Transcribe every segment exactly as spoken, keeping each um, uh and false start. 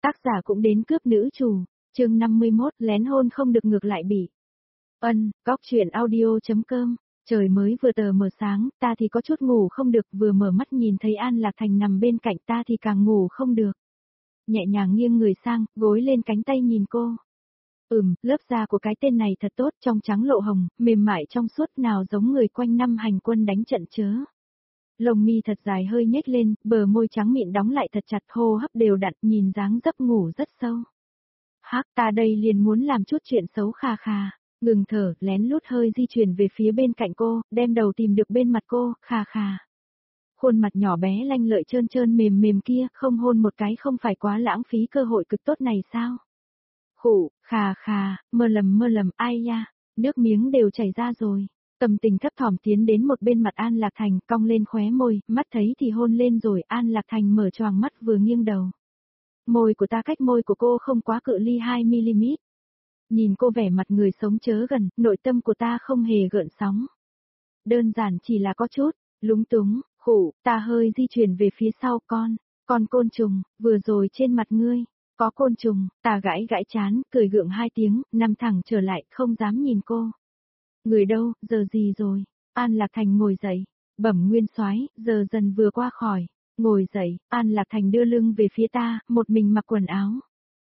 Tác giả cũng đến cướp nữ chủ, chương năm mươi mốt, lén hôn không được ngược lại bị. Ân, góc truyện audio.com, trời mới vừa tờ mờ sáng, ta thì có chút ngủ không được, vừa mở mắt nhìn thấy An Lạc Thành nằm bên cạnh ta thì càng ngủ không được. Nhẹ nhàng nghiêng người sang, gối lên cánh tay nhìn cô. Ừm, lớp da của cái tên này thật tốt, trong trắng lộ hồng, mềm mại trong suốt, nào giống người quanh năm hành quân đánh trận chớ. Lông mi thật dài hơi nhếch lên, bờ môi trắng mịn đóng lại thật chặt, hô hấp đều đặn, nhìn dáng dấp ngủ rất sâu. Hắc, ta đây liền muốn làm chút chuyện xấu khà khà, ngừng thở, lén lút hơi di chuyển về phía bên cạnh cô, đem đầu tìm được bên mặt cô, khà khà. Khuôn mặt nhỏ bé lanh lợi trơn trơn mềm mềm kia, không hôn một cái không phải quá lãng phí cơ hội cực tốt này sao? Khụ, khà khà, mơ lầm mơ lầm, ai ya, nước miếng đều chảy ra rồi. Tâm tình thấp thỏm tiến đến một bên mặt An Lạc Thành, cong lên khóe môi, mắt thấy thì hôn lên rồi, An Lạc Thành mở choàng mắt vừa nghiêng đầu. Môi của ta cách môi của cô không quá cự ly hai mi-li-mét. Nhìn cô vẻ mặt người sống chớ gần, nội tâm của ta không hề gợn sóng. Đơn giản chỉ là có chút, lúng túng, khủ, ta hơi di chuyển về phía sau con, con côn trùng, vừa rồi trên mặt ngươi, có côn trùng, ta gãi gãi chán, cười gượng hai tiếng, nằm thẳng trở lại, không dám nhìn cô. Người đâu, giờ gì rồi? An Lạc Thành ngồi dậy, bẩm nguyên soái, giờ dần vừa qua khỏi. Ngồi dậy, An Lạc Thành đưa lưng về phía ta, một mình mặc quần áo.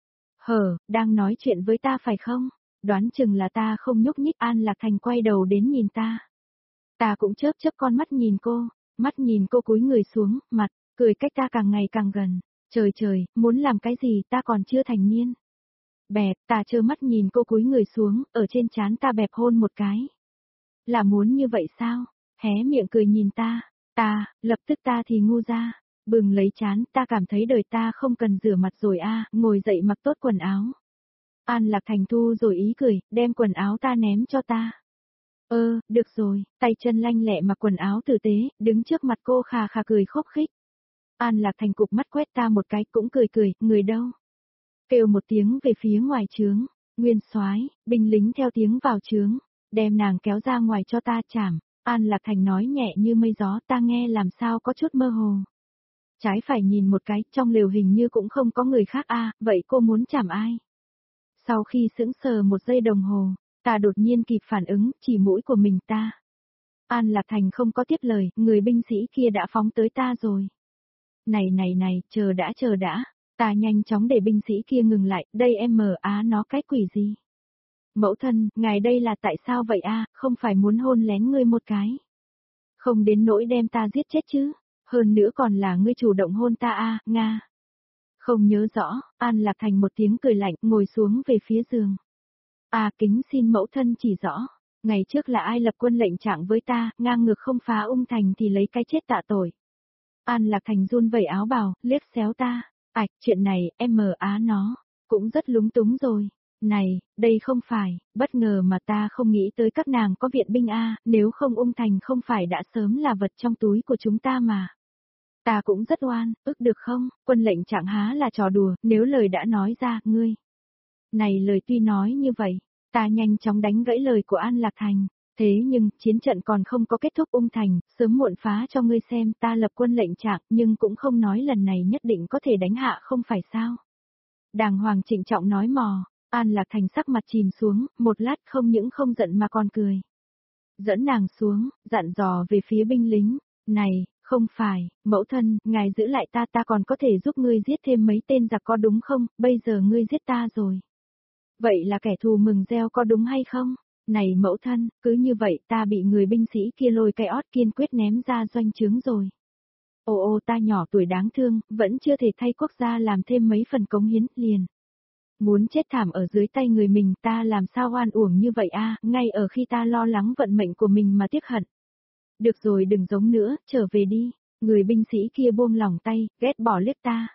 Hờ, đang nói chuyện với ta phải không? Đoán chừng là ta không nhúc nhích. An Lạc Thành quay đầu đến nhìn ta. Ta cũng chớp chớp con mắt nhìn cô, mắt nhìn cô cúi người xuống, mặt, cười cách ta càng ngày càng gần. Trời trời, muốn làm cái gì ta còn chưa thành niên. Bẹp, ta trơ mắt nhìn cô cúi người xuống, ở trên trán ta bẹp hôn một cái. Là muốn như vậy sao? Hé miệng cười nhìn ta, ta, lập tức ta thì ngu ra. Bừng lấy chán, ta cảm thấy đời ta không cần rửa mặt rồi a, ngồi dậy mặc tốt quần áo. An Lạc Thành thu rồi ý cười, đem quần áo ta ném cho ta. Ơ, được rồi, tay chân lanh lẹ mặc quần áo tử tế, đứng trước mặt cô khà khà cười khúc khích. An Lạc Thành cụp mắt quét ta một cái, cũng cười cười, người đâu? Kêu một tiếng về phía ngoài trướng, nguyên soái, binh lính theo tiếng vào trướng, đem nàng kéo ra ngoài cho ta chảm. An Lạc Thành nói nhẹ như mây gió, ta nghe làm sao có chút mơ hồ. Trái phải nhìn một cái, trong lều hình như cũng không có người khác a, vậy cô muốn chảm ai? Sau khi sững sờ một giây đồng hồ, ta đột nhiên kịp phản ứng, chỉ mũi của mình ta. An Lạc Thành không có tiếp lời, người binh sĩ kia đã phóng tới ta rồi. Này này này, chờ đã chờ đã, ta nhanh chóng để binh sĩ kia ngừng lại, đây em mờ á nó cái quỷ gì? Mẫu thân, ngài đây là tại sao vậy a, không phải muốn hôn lén ngươi một cái. Không đến nỗi đem ta giết chết chứ. Hơn nữa còn là ngươi chủ động hôn ta a, Nga. Không nhớ rõ, An Lạc Thành một tiếng cười lạnh, ngồi xuống về phía giường. À kính xin mẫu thân chỉ rõ, ngày trước là ai lập quân lệnh trạng với ta, ngang ngược không phá ung thành thì lấy cái chết tạ tội. An Lạc Thành run vẩy áo bào, liếc xéo ta, ạch, chuyện này, em mờ á nó, cũng rất lúng túng rồi. Này, đây không phải, bất ngờ mà ta không nghĩ tới các nàng có viện binh a, nếu không ung thành không phải đã sớm là vật trong túi của chúng ta mà. Ta cũng rất oan, ức được không, quân lệnh trạng há là trò đùa, nếu lời đã nói ra, ngươi. Này lời tuy nói như vậy, ta nhanh chóng đánh gãy lời của An Lạc Thành, thế nhưng, chiến trận còn không có kết thúc ung thành, sớm muộn phá cho ngươi xem, ta lập quân lệnh trạng, nhưng cũng không nói lần này nhất định có thể đánh hạ không phải sao. Đàng hoàng trịnh trọng nói mò, An Lạc Thành sắc mặt chìm xuống, một lát không những không giận mà còn cười. Dẫn nàng xuống, dặn dò về phía binh lính, này, không phải, mẫu thân, ngài giữ lại ta ta còn có thể giúp ngươi giết thêm mấy tên giặc có đúng không, bây giờ ngươi giết ta rồi. Vậy là kẻ thù mừng gieo có đúng hay không? Này mẫu thân, cứ như vậy ta bị người binh sĩ kia lôi cái ót kiên quyết ném ra doanh trướng rồi. Ồ ô ta nhỏ tuổi đáng thương, vẫn chưa thể thay quốc gia làm thêm mấy phần cống hiến, liền. Muốn chết thảm ở dưới tay người mình ta làm sao oan uổng như vậy a, ngay ở khi ta lo lắng vận mệnh của mình mà tiếc hận. Được rồi đừng giống nữa, trở về đi, người binh sĩ kia buông lỏng tay, ghét bỏ liếc ta.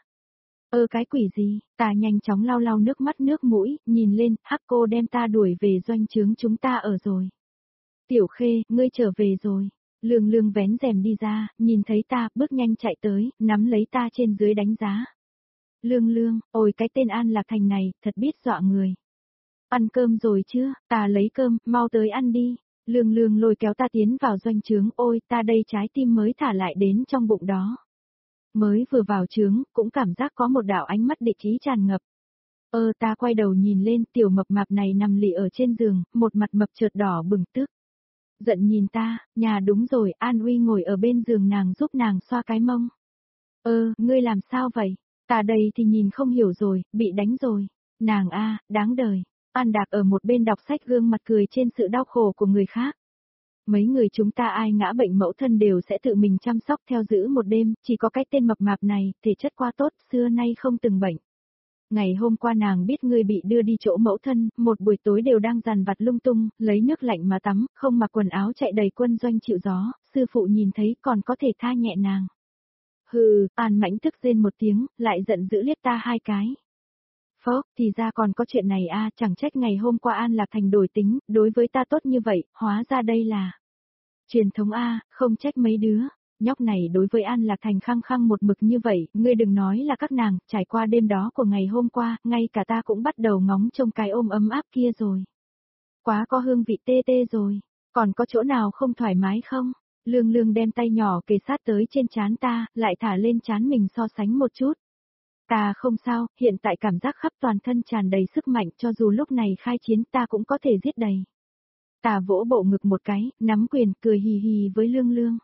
Ơ cái quỷ gì, ta nhanh chóng lau lau nước mắt nước mũi, nhìn lên, hắc cô đem ta đuổi về doanh trướng chúng ta ở rồi. Tiểu Khê, ngươi trở về rồi. Lương Lương vén rèm đi ra, nhìn thấy ta, bước nhanh chạy tới, nắm lấy ta trên dưới đánh giá. Lương Lương, ôi cái tên An Lạc Thành này, thật biết dọa người. Ăn cơm rồi chưa, ta lấy cơm, mau tới ăn đi. Lương Lương lôi kéo ta tiến vào doanh trướng, ôi ta đây trái tim mới thả lại đến trong bụng đó. Mới vừa vào trướng, cũng cảm giác có một đạo ánh mắt địch ý tràn ngập. Ơ ta quay đầu nhìn lên, tiểu mập mạp này nằm lì ở trên giường, một mặt mập chợt đỏ bừng tức. Giận nhìn ta, nhà đúng rồi, An Uy ngồi ở bên giường nàng giúp nàng xoa cái mông. Ơ, ngươi làm sao vậy? Ta đây thì nhìn không hiểu rồi, bị đánh rồi. Nàng a, đáng đời. An Đạc ở một bên đọc sách gương mặt cười trên sự đau khổ của người khác. Mấy người chúng ta ai ngã bệnh mẫu thân đều sẽ tự mình chăm sóc theo giữ một đêm, chỉ có cái tên mập mạp này, thể chất quá tốt, xưa nay không từng bệnh. Ngày hôm qua nàng biết ngươi bị đưa đi chỗ mẫu thân, một buổi tối đều đang dằn vặt lung tung, lấy nước lạnh mà tắm, không mặc quần áo chạy đầy quân doanh chịu gió, sư phụ nhìn thấy còn có thể tha nhẹ nàng. Hừ, An Mãnh tức rên một tiếng, lại giận dữ liếc ta hai cái. Phốc, thì ra còn có chuyện này a, chẳng trách ngày hôm qua An Lạc Thành đổi tính, đối với ta tốt như vậy, hóa ra đây là truyền thống a, không trách mấy đứa. Nhóc này đối với An Lạc Thành khăng khăng một mực như vậy, ngươi đừng nói là các nàng, trải qua đêm đó của ngày hôm qua, ngay cả ta cũng bắt đầu ngóng trông cái ôm ấm áp kia rồi. Quá có hương vị tê tê rồi, còn có chỗ nào không thoải mái không? Lương Lương đem tay nhỏ kề sát tới trên trán ta, lại thả lên trán mình so sánh một chút. Ta không sao, hiện tại cảm giác khắp toàn thân tràn đầy sức mạnh, cho dù lúc này khai chiến ta cũng có thể giết đầy. Ta vỗ bộ ngực một cái, nắm quyền, cười hì hì với Lương Lương.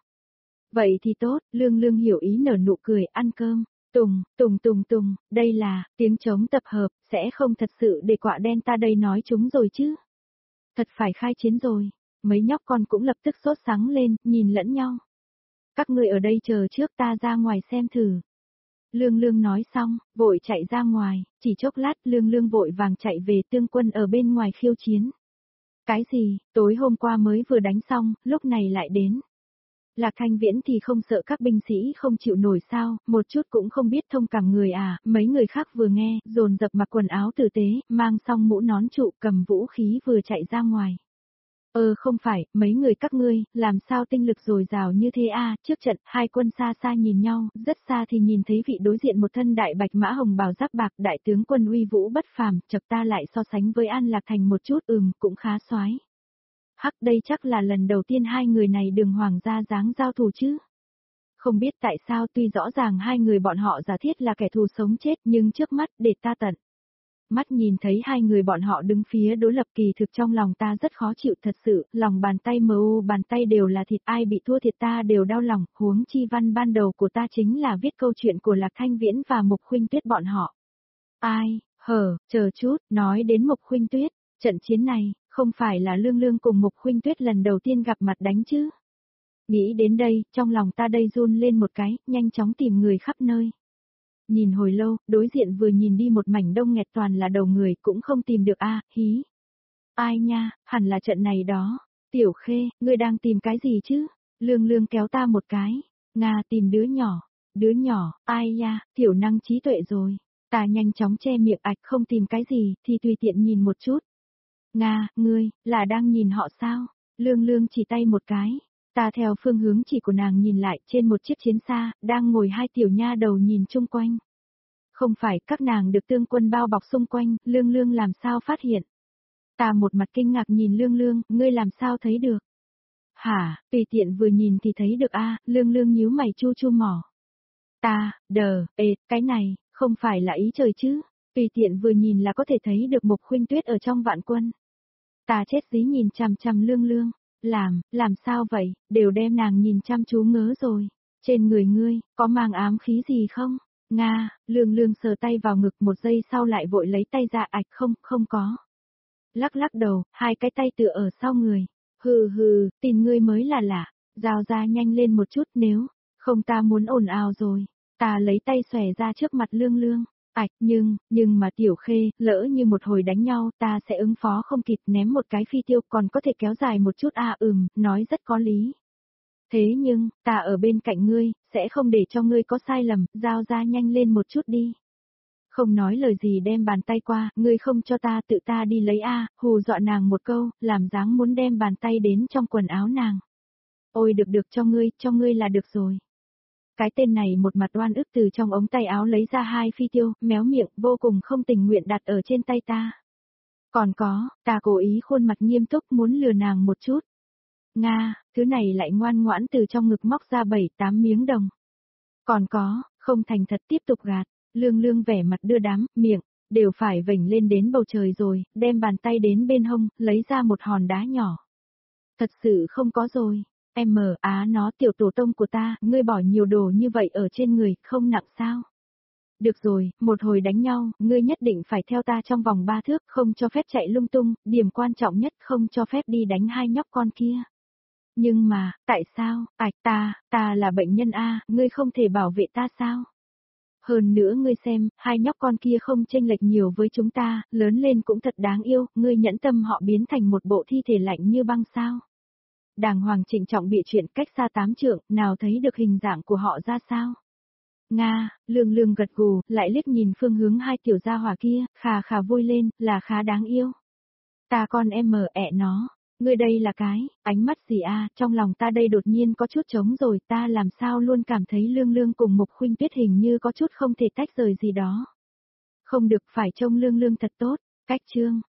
Vậy thì tốt, Lương Lương hiểu ý nở nụ cười, ăn cơm. Tùng, tùng tùng tùng, đây là, tiếng trống tập hợp, sẽ không thật sự để quạ đen ta đây nói chúng rồi chứ. Thật phải khai chiến rồi, mấy nhóc con cũng lập tức sốt sắng lên, nhìn lẫn nhau. Các người ở đây chờ trước ta ra ngoài xem thử. Lương Lương nói xong, vội chạy ra ngoài, chỉ chốc lát Lương Lương vội vàng chạy về tương quân ở bên ngoài khiêu chiến. Cái gì, tối hôm qua mới vừa đánh xong, lúc này lại đến. Lạc Thanh Viễn thì không sợ các binh sĩ không chịu nổi sao, một chút cũng không biết thông cảm người à, mấy người khác vừa nghe, dồn dập mặc quần áo tử tế, mang xong mũ nón trụ cầm vũ khí vừa chạy ra ngoài. Ờ không phải, mấy người các ngươi, làm sao tinh lực dồi dào như thế a? Trước trận, hai quân xa xa nhìn nhau, rất xa thì nhìn thấy vị đối diện một thân đại bạch mã hồng bào giáp bạc, đại tướng quân uy vũ bất phàm, chợt ta lại so sánh với An Lạc Thành một chút, ừm, cũng khá soái. Hắc, đây chắc là lần đầu tiên hai người này đường hoàng gia dáng giao thủ chứ. Không biết tại sao tuy rõ ràng hai người bọn họ giả thiết là kẻ thù sống chết, nhưng trước mắt, để ta tận mắt nhìn thấy hai người bọn họ đứng phía đối lập, kỳ thực trong lòng ta rất khó chịu thật sự, lòng bàn tay mờ u bàn tay đều là thịt, ai bị thua thiệt ta đều đau lòng, huống chi văn ban đầu của ta chính là viết câu chuyện của Lạc Thanh Viễn và Mục Khuynh Tuyết bọn họ. Ai, hờ, chờ chút, nói đến Mục Khuynh Tuyết, trận chiến này, không phải là Lương Lương cùng Mục Khuynh Tuyết lần đầu tiên gặp mặt đánh chứ? Nghĩ đến đây, trong lòng ta đây run lên một cái, nhanh chóng tìm người khắp nơi. Nhìn hồi lâu, đối diện vừa nhìn đi một mảnh đông nghẹt toàn là đầu người, cũng không tìm được a, à, hí. Ai nha, hẳn là trận này đó. Tiểu Khê, ngươi đang tìm cái gì chứ? Lương Lương kéo ta một cái. Nga tìm đứa nhỏ. Đứa nhỏ, ai nha, tiểu năng trí tuệ rồi. Ta nhanh chóng che miệng ạch, không tìm cái gì, thì tùy tiện nhìn một chút. Nga, ngươi, là đang nhìn họ sao? Lương Lương chỉ tay một cái. Ta theo phương hướng chỉ của nàng nhìn lại, trên một chiếc chiến xa, đang ngồi hai tiểu nha đầu nhìn chung quanh. Không phải, các nàng được tương quân bao bọc xung quanh, Lương Lương làm sao phát hiện? Ta một mặt kinh ngạc nhìn Lương Lương, ngươi làm sao thấy được? Hả, tùy tiện vừa nhìn thì thấy được a, Lương Lương nhíu mày chu chu mỏ. Ta, đờ, ê, cái này, không phải là ý trời chứ? Tùy tiện vừa nhìn là có thể thấy được Mục Khuynh Tuyết ở trong vạn quân. Ta chết dí nhìn chằm chằm Lương Lương. Làm, làm sao vậy, đều đem nàng nhìn chăm chú ngớ rồi. Trên người ngươi, có mang ám khí gì không? Nga, Lương Lương sờ tay vào ngực một giây sau lại vội lấy tay ra, ạch không, không có. Lắc lắc đầu, hai cái tay tựa ở sau người. Hừ hừ, tin ngươi mới là lạ. Giao ra nhanh lên một chút, nếu không ta muốn ồn ào rồi. Ta lấy tay xòe ra trước mặt Lương Lương. Ảch, nhưng, nhưng mà Tiểu Khê, lỡ như một hồi đánh nhau, ta sẽ ứng phó không kịp, ném một cái phi tiêu, còn có thể kéo dài một chút à, ừm, nói rất có lý. Thế nhưng, ta ở bên cạnh ngươi, sẽ không để cho ngươi có sai lầm, giao ra nhanh lên một chút đi. Không nói lời gì đem bàn tay qua, ngươi không cho ta tự ta đi lấy a, hù dọa nàng một câu, làm dáng muốn đem bàn tay đến trong quần áo nàng. Ôi được được cho ngươi, cho ngươi là được rồi. Cái tên này một mặt oan ức từ trong ống tay áo lấy ra hai phi tiêu, méo miệng, vô cùng không tình nguyện đặt ở trên tay ta. Còn có, ta cố ý khuôn mặt nghiêm túc muốn lừa nàng một chút. Nga, thứ này lại ngoan ngoãn từ trong ngực móc ra bảy tám miếng đồng. Còn có, không thành thật tiếp tục gạt, Lương Lương vẻ mặt đưa đám, miệng, đều phải vểnh lên đến bầu trời rồi, đem bàn tay đến bên hông, lấy ra một hòn đá nhỏ. Thật sự không có rồi, em mờ á nó tiểu tổ tông của ta, ngươi bỏ nhiều đồ như vậy ở trên người, không nặng sao? Được rồi, một hồi đánh nhau, ngươi nhất định phải theo ta trong vòng ba thước, không cho phép chạy lung tung, điểm quan trọng nhất không cho phép đi đánh hai nhóc con kia. Nhưng mà, tại sao, ạch ta, ta là bệnh nhân A, ngươi không thể bảo vệ ta sao? Hơn nữa ngươi xem, hai nhóc con kia không chênh lệch nhiều với chúng ta, lớn lên cũng thật đáng yêu, ngươi nhẫn tâm họ biến thành một bộ thi thể lạnh như băng sao? Đàng hoàng trịnh trọng bịa chuyện cách xa tám trượng, nào thấy được hình dạng của họ ra sao? Nga, Lương Lương gật gù, lại liếc nhìn phương hướng hai tiểu gia hỏa kia, khà khà vui lên, là khá đáng yêu. Ta con em mờ ẹ nó, ngươi đây là cái, ánh mắt gì a, trong lòng ta đây đột nhiên có chút trống rồi, ta làm sao luôn cảm thấy Lương Lương cùng Mục Khuynh Tuyết hình như có chút không thể tách rời gì đó. Không được, phải trông Lương Lương thật tốt, cách chương.